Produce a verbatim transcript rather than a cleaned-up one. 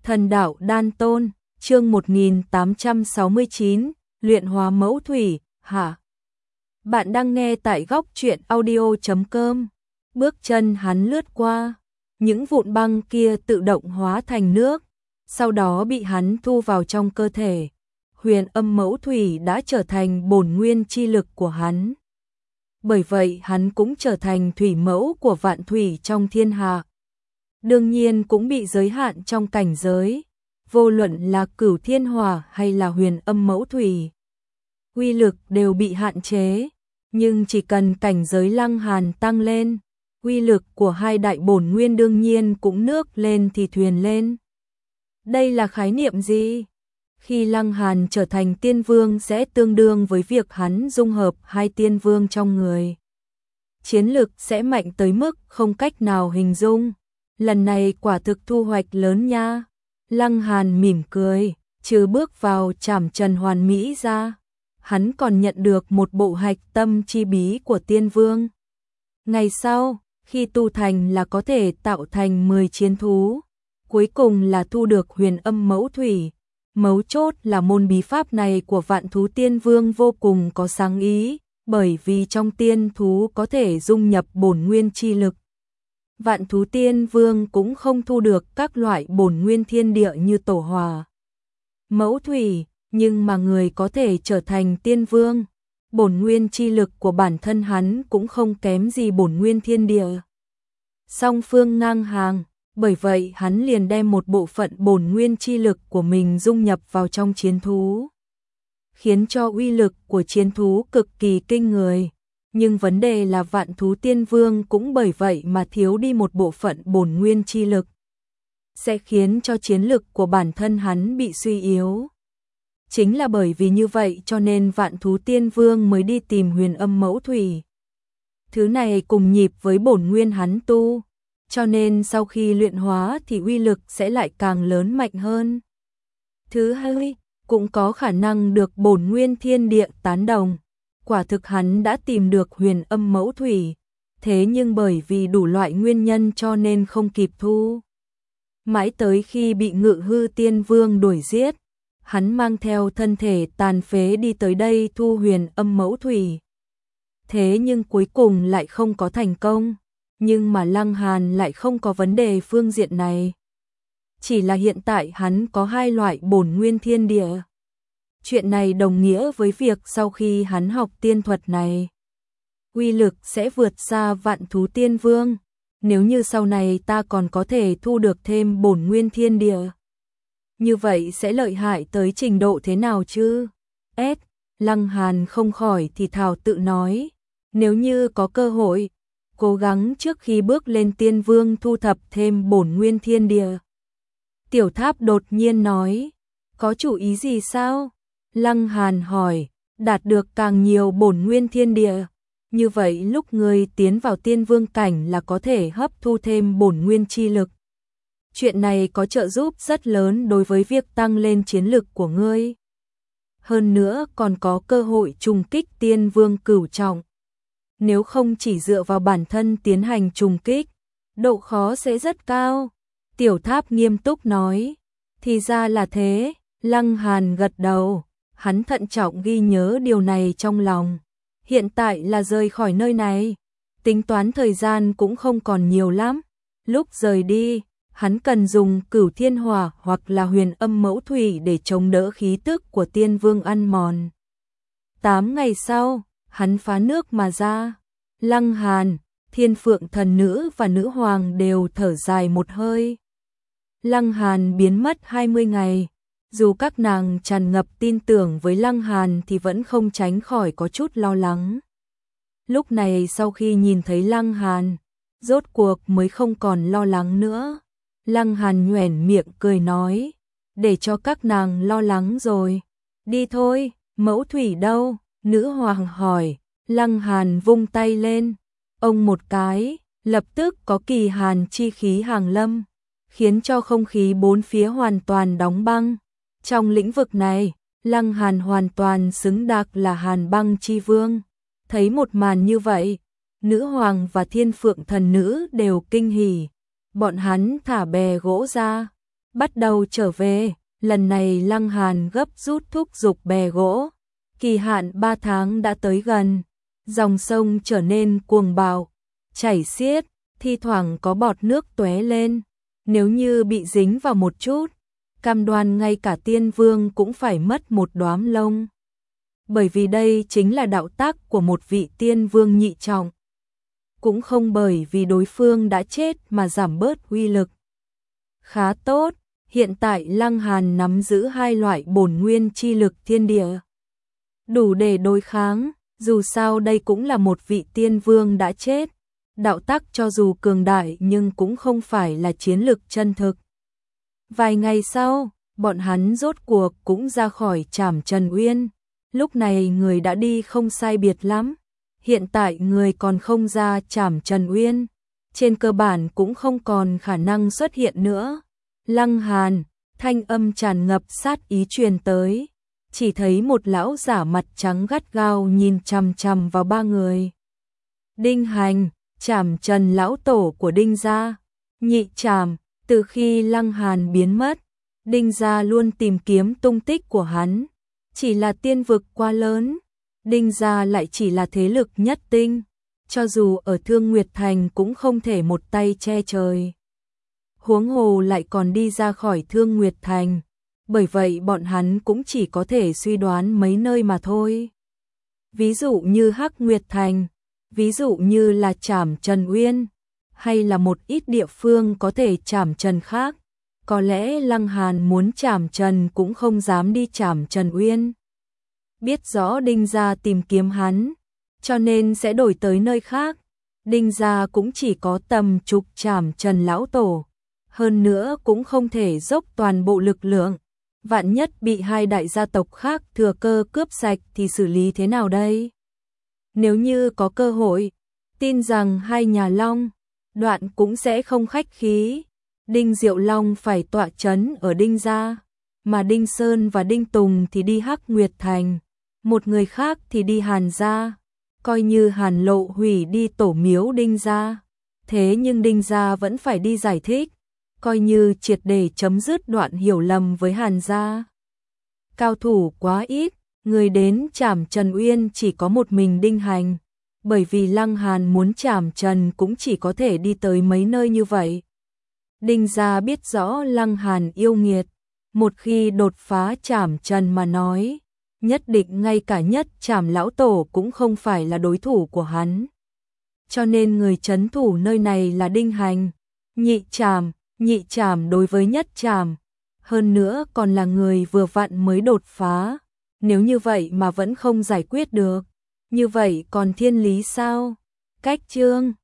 Thần đạo đan tôn, chương một nghìn tám trăm sáu mươi chín, luyện hóa mẫu thủy, hả? Bạn đang nghe tại góc truyện audio chấm com. Bước chân hắn lướt qua, những vụn băng kia tự động hóa thành nước, sau đó bị hắn thu vào trong cơ thể. Huyền âm mẫu thủy đã trở thành bổn nguyên chi lực của hắn. Bởi vậy hắn cũng trở thành thủy mẫu của vạn thủy trong thiên hạ. Đương nhiên cũng bị giới hạn trong cảnh giới, vô luận là cửu thiên hỏa hay là huyền âm mẫu thủy. Uy lực đều bị hạn chế, nhưng chỉ cần cảnh giới Lăng Hàn tăng lên, uy lực của hai đại bổn nguyên đương nhiên cũng nước lên thì thuyền lên. Đây là khái niệm gì? Khi Lăng Hàn trở thành tiên vương sẽ tương đương với việc hắn dung hợp hai tiên vương trong người. Chiến lực sẽ mạnh tới mức không cách nào hình dung. Lần này quả thực thu hoạch lớn nha. Lăng Hàn mỉm cười, trừ bước vào trảm trần hoàn mỹ ra, hắn còn nhận được một bộ hạch tâm chi bí của tiên vương. Ngày sau, khi tu thành là có thể tạo thành mười chiến thú, cuối cùng là thu được huyền âm mẫu thủy. Mấu chốt là môn bí pháp này của vạn thú tiên vương vô cùng có sáng ý, bởi vì trong tiên thú có thể dung nhập bổn nguyên chi lực. Vạn thú tiên vương cũng không thu được các loại bổn nguyên thiên địa như tổ hỏa, mẫu thủy, nhưng mà người có thể trở thành tiên vương. Bổn nguyên chi lực của bản thân hắn cũng không kém gì bổn nguyên thiên địa. Song phương ngang hàng, bởi vậy hắn liền đem một bộ phận bổn nguyên chi lực của mình dung nhập vào trong chiến thú, khiến cho uy lực của chiến thú cực kỳ kinh người. Nhưng vấn đề là vạn thú tiên vương cũng bởi vậy mà thiếu đi một bộ phận bổn nguyên chi lực, sẽ khiến cho chiến lực của bản thân hắn bị suy yếu. Chính là bởi vì như vậy cho nên vạn thú tiên vương mới đi tìm huyền âm mẫu thủy. Thứ này cùng nhịp với bổn nguyên hắn tu, cho nên sau khi luyện hóa thì uy lực sẽ lại càng lớn mạnh hơn. Thứ hai, cũng có khả năng được bổn nguyên thiên địa tán đồng. Quả thực hắn đã tìm được huyền âm mẫu thủy, thế nhưng bởi vì đủ loại nguyên nhân cho nên không kịp thu. Mãi tới khi bị Ngự Hư Tiên Vương đuổi giết, hắn mang theo thân thể tàn phế đi tới đây thu huyền âm mẫu thủy. Thế nhưng cuối cùng lại không có thành công, nhưng mà Lăng Hàn lại không có vấn đề phương diện này. Chỉ là hiện tại hắn có hai loại bổn nguyên thiên địa. Chuyện này đồng nghĩa với việc sau khi hắn học tiên thuật này, uy lực sẽ vượt xa vạn thú tiên vương. Nếu như sau này ta còn có thể thu được thêm bổn nguyên thiên địa, như vậy sẽ lợi hại tới trình độ thế nào chứ? S. Lăng Hàn không khỏi thì thào tự nói, nếu như có cơ hội, cố gắng trước khi bước lên tiên vương thu thập thêm bổn nguyên thiên địa. Tiểu Tháp đột nhiên nói, có chủ ý gì sao? Lăng Hàn hỏi, đạt được càng nhiều bổn nguyên thiên địa, như vậy lúc ngươi tiến vào tiên vương cảnh là có thể hấp thu thêm bổn nguyên chi lực. Chuyện này có trợ giúp rất lớn đối với việc tăng lên chiến lực của ngươi. Hơn nữa còn có cơ hội trùng kích tiên vương cửu trọng. Nếu không chỉ dựa vào bản thân tiến hành trùng kích, độ khó sẽ rất cao. Tiểu Tháp nghiêm túc nói, thì ra là thế. Lăng Hàn gật đầu, hắn thận trọng ghi nhớ điều này trong lòng. Hiện tại là rời khỏi nơi này, tính toán thời gian cũng không còn nhiều lắm. Lúc rời đi, hắn cần dùng cửu thiên hỏa hoặc là huyền âm mẫu thủy để chống đỡ khí tức của tiên vương ăn mòn. Tám ngày sau, hắn phá nước mà ra. Lăng Hàn, Thiên Phượng thần nữ và nữ hoàng đều thở dài một hơi. Lăng Hàn biến mất hai mươi ngày. Dù các nàng tràn ngập tin tưởng với Lăng Hàn thì vẫn không tránh khỏi có chút lo lắng. Lúc này sau khi nhìn thấy Lăng Hàn, rốt cuộc mới không còn lo lắng nữa. Lăng Hàn nhoẻn miệng cười nói, để cho các nàng lo lắng rồi. Đi thôi, mẫu thủy đâu? Nữ hoàng hỏi. Lăng Hàn vung tay lên, ông một cái, lập tức có kỳ hàn chi khí hàng lâm, khiến cho không khí bốn phía hoàn toàn đóng băng. Trong lĩnh vực này, Lăng Hàn hoàn toàn xứng đáng là Hàn Băng Chi Vương. Thấy một màn như vậy, nữ hoàng và Thiên Phượng thần nữ đều kinh hỉ. Bọn hắn thả bè gỗ ra, bắt đầu trở về, lần này Lăng Hàn gấp rút thúc giục bè gỗ. Kỳ hạn ba tháng đã tới gần, dòng sông trở nên cuồng bạo, chảy xiết, thi thoảng có bọt nước tóe lên. Nếu như bị dính vào một chút, cam đoan ngay cả tiên vương cũng phải mất một đóa lông. Bởi vì đây chính là đạo tác của một vị tiên vương nhị trọng. Cũng không bởi vì đối phương đã chết mà giảm bớt uy lực. Khá tốt, hiện tại Lăng Hàn nắm giữ hai loại bổn nguyên chi lực thiên địa. Đủ để đối kháng, dù sao đây cũng là một vị tiên vương đã chết. Đạo tác cho dù cường đại nhưng cũng không phải là chiến lực chân thực. Vài ngày sau, bọn hắn rốt cuộc cũng ra khỏi Trảm Trần Uyên. Lúc này người đã đi không sai biệt lắm. Hiện tại người còn không ra Trảm Trần Uyên, trên cơ bản cũng không còn khả năng xuất hiện nữa. Lăng Hàn, thanh âm tràn ngập sát ý truyền tới. Chỉ thấy một lão giả mặt trắng gắt gao nhìn chằm chằm vào ba người. Đinh Hành, Trảm Trần lão tổ của Đinh gia. Nhị Trảm, từ khi Lăng Hàn biến mất, Đinh gia luôn tìm kiếm tung tích của hắn. Chỉ là tiên vực quá lớn, Đinh gia lại chỉ là thế lực nhất tinh, cho dù ở Thương Nguyệt Thành cũng không thể một tay che trời. Huống hồ lại còn đi ra khỏi Thương Nguyệt Thành, bởi vậy bọn hắn cũng chỉ có thể suy đoán mấy nơi mà thôi. Ví dụ như Hắc Nguyệt Thành, ví dụ như là Trảm Trần Uyên, hay là một ít địa phương có thể Trảm Trần khác. Có lẽ Lăng Hàn muốn Trảm Trần cũng không dám đi Trảm Trần Uyên. Biết rõ Đinh gia tìm kiếm hắn, cho nên sẽ đổi tới nơi khác. Đinh gia cũng chỉ có tầm chục Trảm Trần lão tổ, hơn nữa cũng không thể dốc toàn bộ lực lượng. Vạn nhất bị hai đại gia tộc khác thừa cơ cướp sạch thì xử lý thế nào đây? Nếu như có cơ hội, tin rằng hai nhà Long, Đoạn cũng sẽ không khách khí. Đinh Diệu Long phải tọa chấn ở Đinh gia, mà Đinh Sơn và Đinh Tùng thì đi Hắc Nguyệt Thành, một người khác thì đi Hàn gia. Coi như Hàn Lộ hủy đi tổ miếu Đinh gia, thế nhưng Đinh gia vẫn phải đi giải thích, coi như triệt để chấm dứt đoạn hiểu lầm với Hàn gia. Cao thủ quá ít, người đến Trảm Trần Uyên chỉ có một mình Đinh Hành, bởi vì Lăng Hàn muốn Trảm Trần cũng chỉ có thể đi tới mấy nơi như vậy. Đinh gia biết rõ Lăng Hàn yêu nghiệt, một khi đột phá Trảm Trần mà nói, nhất định ngay cả nhất Trảm lão tổ cũng không phải là đối thủ của hắn. Cho nên người trấn thủ nơi này là Đinh Hành, nhị Trảm, nhị Trảm đối với nhất Trảm, hơn nữa còn là người vừa vặn mới đột phá. Nếu như vậy mà vẫn không giải quyết được, như vậy còn thiên lý sao? Cách chương